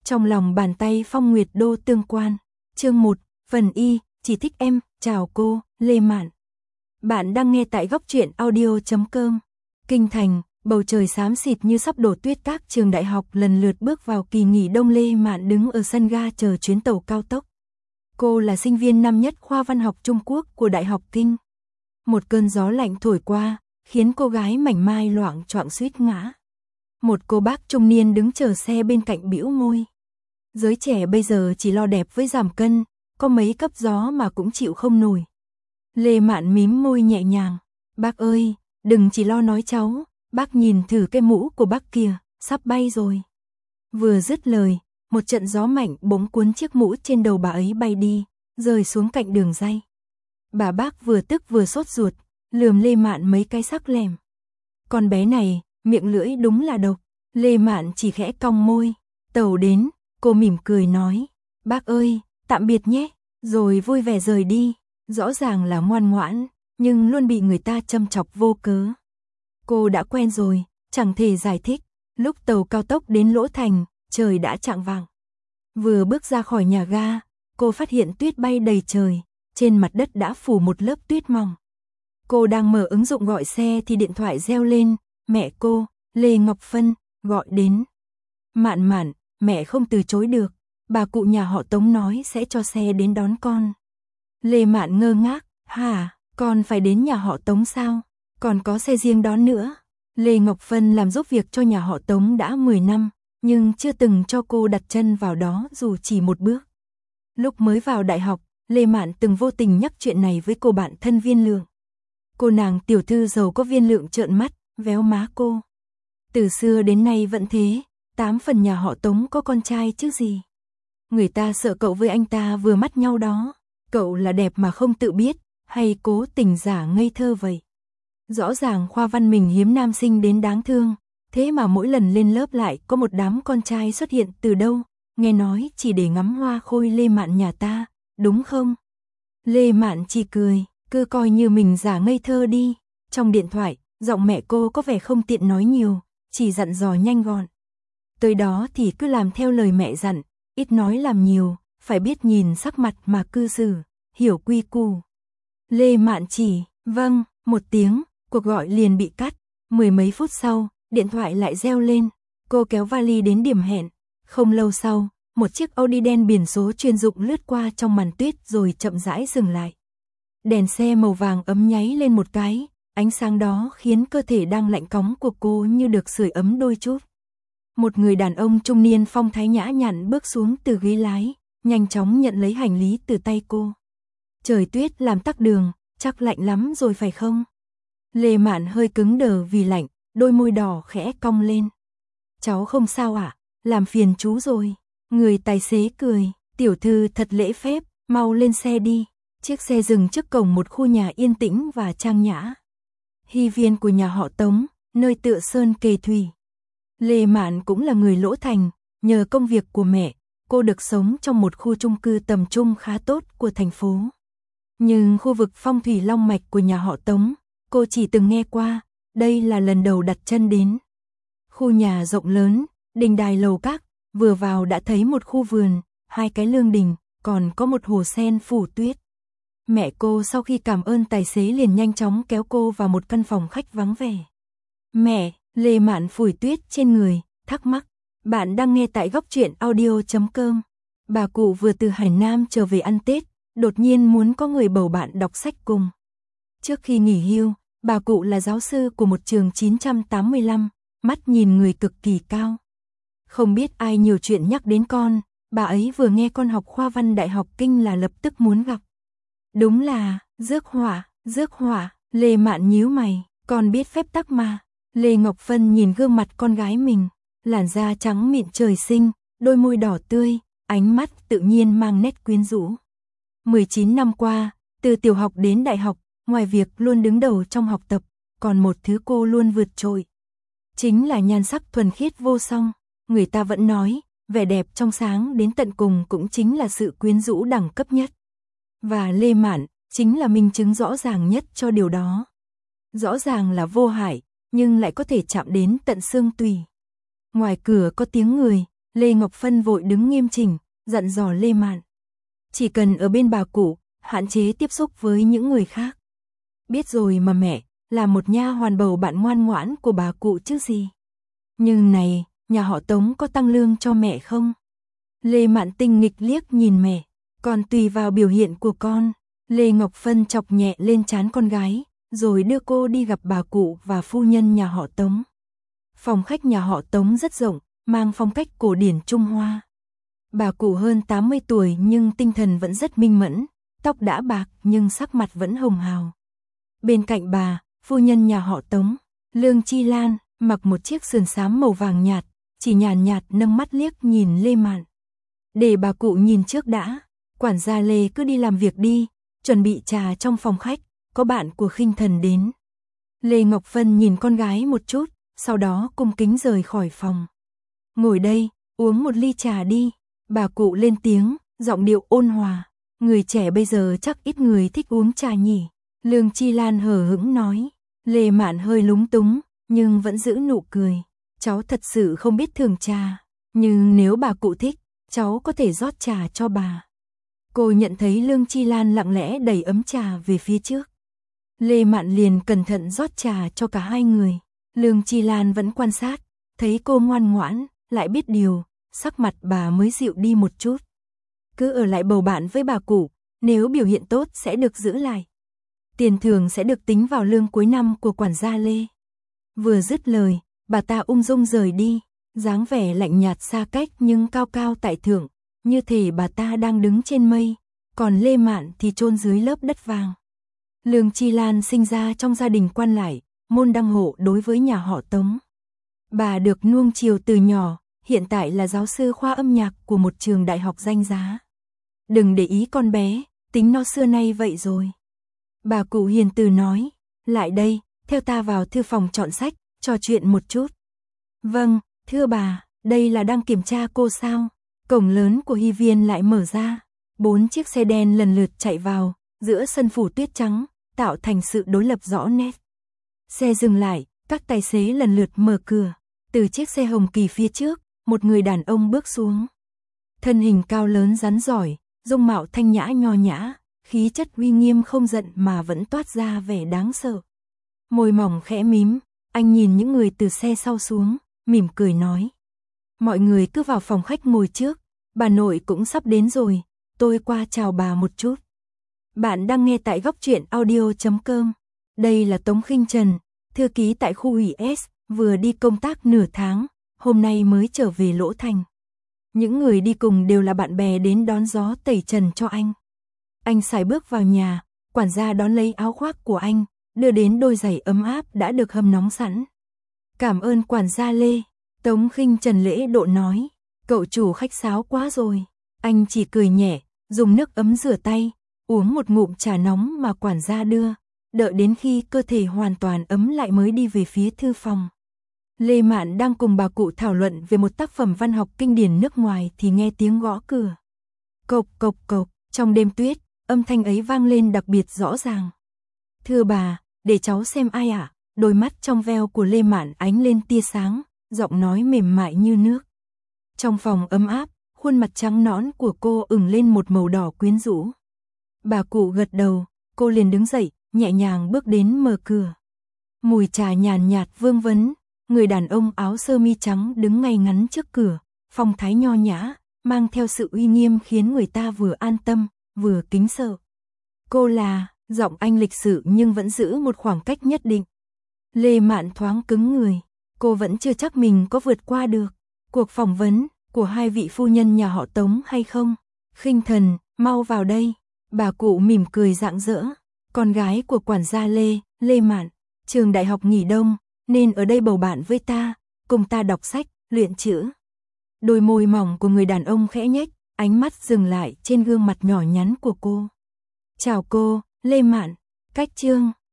Trong lòng bàn tay Phong Nguyệt Đô tương quan. Chương 1, phần Y, chỉ thích em, chào cô, Lê Mạn. Bạn đang nghe tại góc truyện audio.com. Kinh thành, bầu trời xám xịt như sắp đổ tuyết, các trường đại học lần lượt bước vào kỳ nghỉ đông. Lê Mạn đứng ở sân ga chờ chuyến tàu cao tốc. Cô là sinh viên năm nhất khoa văn học Trung Quốc của Đại học Kinh. Một cơn gió lạnh thổi qua, khiến cô gái mảnh mai loạng choạng suýt ngã. Một cô bác trung niên đứng chờ xe bên cạnh bĩu môi. Giới trẻ bây giờ chỉ lo đẹp với giảm cân, có mấy cấp gió mà cũng chịu không nổi. Lê Mạn mím môi nhẹ nhàng. Bác ơi, đừng chỉ lo nói cháu, bác nhìn thử cái mũ của bác kìa, sắp bay rồi. Vừa dứt lời, một trận gió mạnh bỗng cuốn chiếc mũ trên đầu bà ấy bay đi, rơi xuống cạnh đường ray. Bà bác vừa tức vừa sốt ruột, lườm Lê Mạn mấy cái sắc lẻm. Con bé này, miệng lưỡi đúng là độc. Lê Mạn chỉ khẽ cong môi. Tàu đến, cô mỉm cười nói. Bác ơi, tạm biệt nhé, rồi vui vẻ rời đi. Rõ ràng là ngoan ngoãn, nhưng luôn bị người ta châm chọc vô cớ. Cô đã quen rồi, chẳng thể giải thích. Lúc tàu cao tốc đến Lỗ Thành, trời đã chạng vạng. Vừa bước ra khỏi nhà ga, cô phát hiện tuyết bay đầy trời, trên mặt đất đã phủ một lớp tuyết mỏng. Cô đang mở ứng dụng gọi xe thì điện thoại reo lên, mẹ cô, Lê Ngọc Phân, gọi đến. Mạn Mạn, mẹ không từ chối được, bà cụ nhà họ Tống nói sẽ cho xe đến đón con. Lê Mạn ngơ ngác, hả, con phải đến nhà họ Tống sao, còn có xe riêng đón nữa. Lê Ngọc Phân làm giúp việc cho nhà họ Tống đã 10 năm, nhưng chưa từng cho cô đặt chân vào đó dù chỉ một bước. Lúc mới vào đại học, Lê Mạn từng vô tình nhắc chuyện này với cô bạn thân Viên Lượng. Cô nàng tiểu thư giàu có Viên Lượng trợn mắt, véo má cô. Từ xưa đến nay vẫn thế, 8 phần nhà họ Tống có con trai chứ gì. Người ta sợ cậu với anh ta vừa mắt nhau đó, cậu là đẹp mà không tự biết, hay cố tình giả ngây thơ vậy. Rõ ràng khoa văn mình hiếm nam sinh đến đáng thương, thế mà mỗi lần lên lớp lại có một đám con trai xuất hiện từ đâu, nghe nói chỉ để ngắm hoa khôi Lê Mạn nhà ta, đúng không? Lê Mạn chỉ cười, cứ coi như mình giả ngây thơ đi. Trong điện thoại, giọng mẹ cô có vẻ không tiện nói nhiều, chỉ dặn dò nhanh gọn. Tới đó thì cứ làm theo lời mẹ dặn, ít nói làm nhiều, phải biết nhìn sắc mặt mà cư xử, hiểu quy củ. Lê Mạn chỉ, vâng, một tiếng, cuộc gọi liền bị cắt. Mười mấy phút sau, điện thoại lại reo lên, cô kéo vali đến điểm hẹn. Không lâu sau, một chiếc Audi đen biển số chuyên dụng lướt qua trong màn tuyết rồi chậm rãi dừng lại. Đèn xe màu vàng ấm nháy lên một cái, ánh sáng đó khiến cơ thể đang lạnh cóng của cô như được sưởi ấm đôi chút. Một người đàn ông trung niên phong thái nhã nhặn bước xuống từ ghế lái, nhanh chóng nhận lấy hành lý từ tay cô. Trời tuyết làm tắc đường, chắc lạnh lắm rồi phải không? Lê Mạn hơi cứng đờ vì lạnh, đôi môi đỏ khẽ cong lên. Cháu không sao ạ, làm phiền chú rồi. Người tài xế cười, tiểu thư thật lễ phép, mau lên xe đi. Chiếc xe dừng trước cổng một khu nhà yên tĩnh và trang nhã. Hy viên của nhà họ Tống, nơi tựa sơn kề thủy. Lê Mạn cũng là người Lỗ Thành, nhờ công việc của mẹ, cô được sống trong một khu chung cư tầm trung khá tốt của thành phố. Nhưng khu vực phong thủy long mạch của nhà họ Tống, cô chỉ từng nghe qua, đây là lần đầu đặt chân đến. Khu nhà rộng lớn, đình đài lầu các, vừa vào đã thấy một khu vườn, 2 cái lương đình, còn có một hồ sen phủ tuyết. Mẹ cô sau khi cảm ơn tài xế liền nhanh chóng kéo cô vào một căn phòng khách vắng vẻ. Mẹ, Lê Mạn phủi tuyết trên người, thắc mắc. Bạn đang nghe tại góc truyện audio.com. Bà cụ vừa từ Hải Nam trở về ăn Tết, đột nhiên muốn có người bầu bạn đọc sách cùng. Trước khi nghỉ hưu, bà cụ là giáo sư của một trường 985, mắt nhìn người cực kỳ cao. Không biết ai nhiều chuyện nhắc đến con, bà ấy vừa nghe con học khoa văn Đại học Kinh là lập tức muốn gặp. Đúng là, rước họa, Lê Mạn nhíu mày, con biết phép tắc mà. Lê Ngọc Phân nhìn gương mặt con gái mình, làn da trắng mịn trời sinh, đôi môi đỏ tươi, ánh mắt tự nhiên mang nét quyến rũ. 19 năm qua, từ tiểu học đến đại học, ngoài việc luôn đứng đầu trong học tập, còn một thứ cô luôn vượt trội. Chính là nhan sắc thuần khiết vô song. Người ta vẫn nói, vẻ đẹp trong sáng đến tận cùng cũng chính là sự quyến rũ đẳng cấp nhất. Và Lê Mạn chính là minh chứng rõ ràng nhất cho điều đó. Rõ ràng là vô hại, nhưng lại có thể chạm đến tận xương tủy. Ngoài cửa có tiếng người, Lê Ngọc Phân vội đứng nghiêm chỉnh, dặn dò Lê Mạn. Chỉ cần ở bên bà cụ, hạn chế tiếp xúc với những người khác. Biết rồi mà mẹ, là một nha hoàn bầu bạn ngoan ngoãn của bà cụ chứ gì. Nhưng này, nhà họ Tống có tăng lương cho mẹ không? Lê Mạn tinh nghịch liếc nhìn mẹ, còn tùy vào biểu hiện của con. Lê Ngọc Phân chọc nhẹ lên trán con gái, rồi đưa cô đi gặp bà cụ và phu nhân nhà họ Tống. Phòng khách nhà họ Tống rất rộng, mang phong cách cổ điển Trung Hoa. Bà cụ hơn 80 tuổi nhưng tinh thần vẫn rất minh mẫn, tóc đã bạc nhưng sắc mặt vẫn hồng hào. Bên cạnh bà, phu nhân nhà họ Tống, Lương Chi Lan, mặc một chiếc sườn xám màu vàng nhạt, chỉ nhàn nhạt nâng mắt liếc nhìn Lê Mạn. Để bà cụ nhìn trước đã, quản gia Lê cứ đi làm việc đi, chuẩn bị trà trong phòng khách, có bạn của Khinh Thần đến. Lê Ngọc Phân nhìn con gái một chút, sau đó cung kính rời khỏi phòng. Ngồi đây, uống một ly trà đi, bà cụ lên tiếng, giọng điệu ôn hòa. Người trẻ bây giờ chắc ít người thích uống trà nhỉ. Lương Chi Lan hờ hững nói. Lê Mạn hơi lúng túng, nhưng vẫn giữ nụ cười. Cháu thật sự không biết thưởng trà, nhưng nếu bà cụ thích, cháu có thể rót trà cho bà. Cô nhận thấy Lương Chi Lan lặng lẽ đẩy ấm trà về phía trước. Lê Mạn liền cẩn thận rót trà cho cả hai người. Lương Chi Lan vẫn quan sát, thấy cô ngoan ngoãn, lại biết điều, sắc mặt bà mới dịu đi một chút. Cứ ở lại bầu bạn với bà cụ, nếu biểu hiện tốt sẽ được giữ lại. Tiền thưởng sẽ được tính vào lương cuối năm của quản gia Lê. Vừa dứt lời, bà ta ung dung rời đi, dáng vẻ lạnh nhạt xa cách nhưng cao cao tại thượng, như thể bà ta đang đứng trên mây, còn Lê Mạn thì chôn dưới lớp đất vàng. Lương Chi Lan sinh ra trong gia đình quan lại, môn đăng hộ đối với nhà họ Tống. Bà được nuông chiều từ nhỏ, hiện tại là giáo sư khoa âm nhạc của một trường đại học danh giá. Đừng để ý con bé, tính nó xưa nay vậy rồi. Bà cụ hiền từ nói, lại đây, theo ta vào thư phòng chọn sách, trò chuyện một chút. Vâng, thưa bà, đây là đang kiểm tra cô sao? Cổng lớn của Hy Viên lại mở ra, 4 chiếc xe đen lần lượt chạy vào, giữa sân phủ tuyết trắng, tạo thành sự đối lập rõ nét. Xe dừng lại, các tài xế lần lượt mở cửa, từ chiếc xe hồng kỳ phía trước, một người đàn ông bước xuống. Thân hình cao lớn rắn giỏi, dung mạo thanh nhã nho nhã, khí chất uy nghiêm không giận mà vẫn toát ra vẻ đáng sợ. Môi mỏng khẽ mím, anh nhìn những người từ xe sau xuống, mỉm cười nói. Mọi người cứ vào phòng khách ngồi trước, bà nội cũng sắp đến rồi, tôi qua chào bà một chút. Bạn đang nghe tại góc truyện audio.com. Đây là Tống Khinh Trần, thư ký tại khu ủy S, vừa đi công tác nửa tháng, hôm nay mới trở về Lỗ Thành. Những người đi cùng đều là bạn bè đến đón gió tẩy trần cho anh. Anh sải bước vào nhà, quản gia đón lấy áo khoác của anh, đưa đến đôi giày ấm áp đã được hâm nóng sẵn. Cảm ơn quản gia Lê, Tống Khinh Trần lễ độ nói, cậu chủ khách sáo quá rồi. Anh chỉ cười nhẹ, dùng nước ấm rửa tay, uống một ngụm trà nóng mà quản gia đưa, đợi đến khi cơ thể hoàn toàn ấm lại mới đi về phía thư phòng. Lê Mạn đang cùng bà cụ thảo luận về một tác phẩm văn học kinh điển nước ngoài thì nghe tiếng gõ cửa. Cộc cộc cộc, trong đêm tuyết, âm thanh ấy vang lên đặc biệt rõ ràng. Thưa bà, để cháu xem ai ạ? Đôi mắt trong veo của Lê Mạn ánh lên tia sáng, giọng nói mềm mại như nước. Trong phòng ấm áp, khuôn mặt trắng nõn của cô ửng lên một màu đỏ quyến rũ. Bà cụ gật đầu, cô liền đứng dậy, nhẹ nhàng bước đến mở cửa. Mùi trà nhàn nhạt vương vấn, người đàn ông áo sơ mi trắng đứng ngay ngắn trước cửa, phong thái nho nhã, mang theo sự uy nghiêm khiến người ta vừa an tâm, vừa kính sợ. Cô là, giọng anh lịch sự nhưng vẫn giữ một khoảng cách nhất định. Lê Mạn thoáng cứng người, cô vẫn chưa chắc mình có vượt qua được cuộc phỏng vấn của hai vị phu nhân nhà họ Tống hay không. Khinh Thần, mau vào đây. Bà cụ mỉm cười rạng rỡ, con gái của quản gia Lê, Lê Mạn, trường đại học nghỉ đông, nên ở đây bầu bạn với ta, cùng ta đọc sách, luyện chữ. Đôi môi mỏng của người đàn ông khẽ nhếch, ánh mắt dừng lại trên gương mặt nhỏ nhắn của cô. Chào cô, Lê Mạn, cách chương.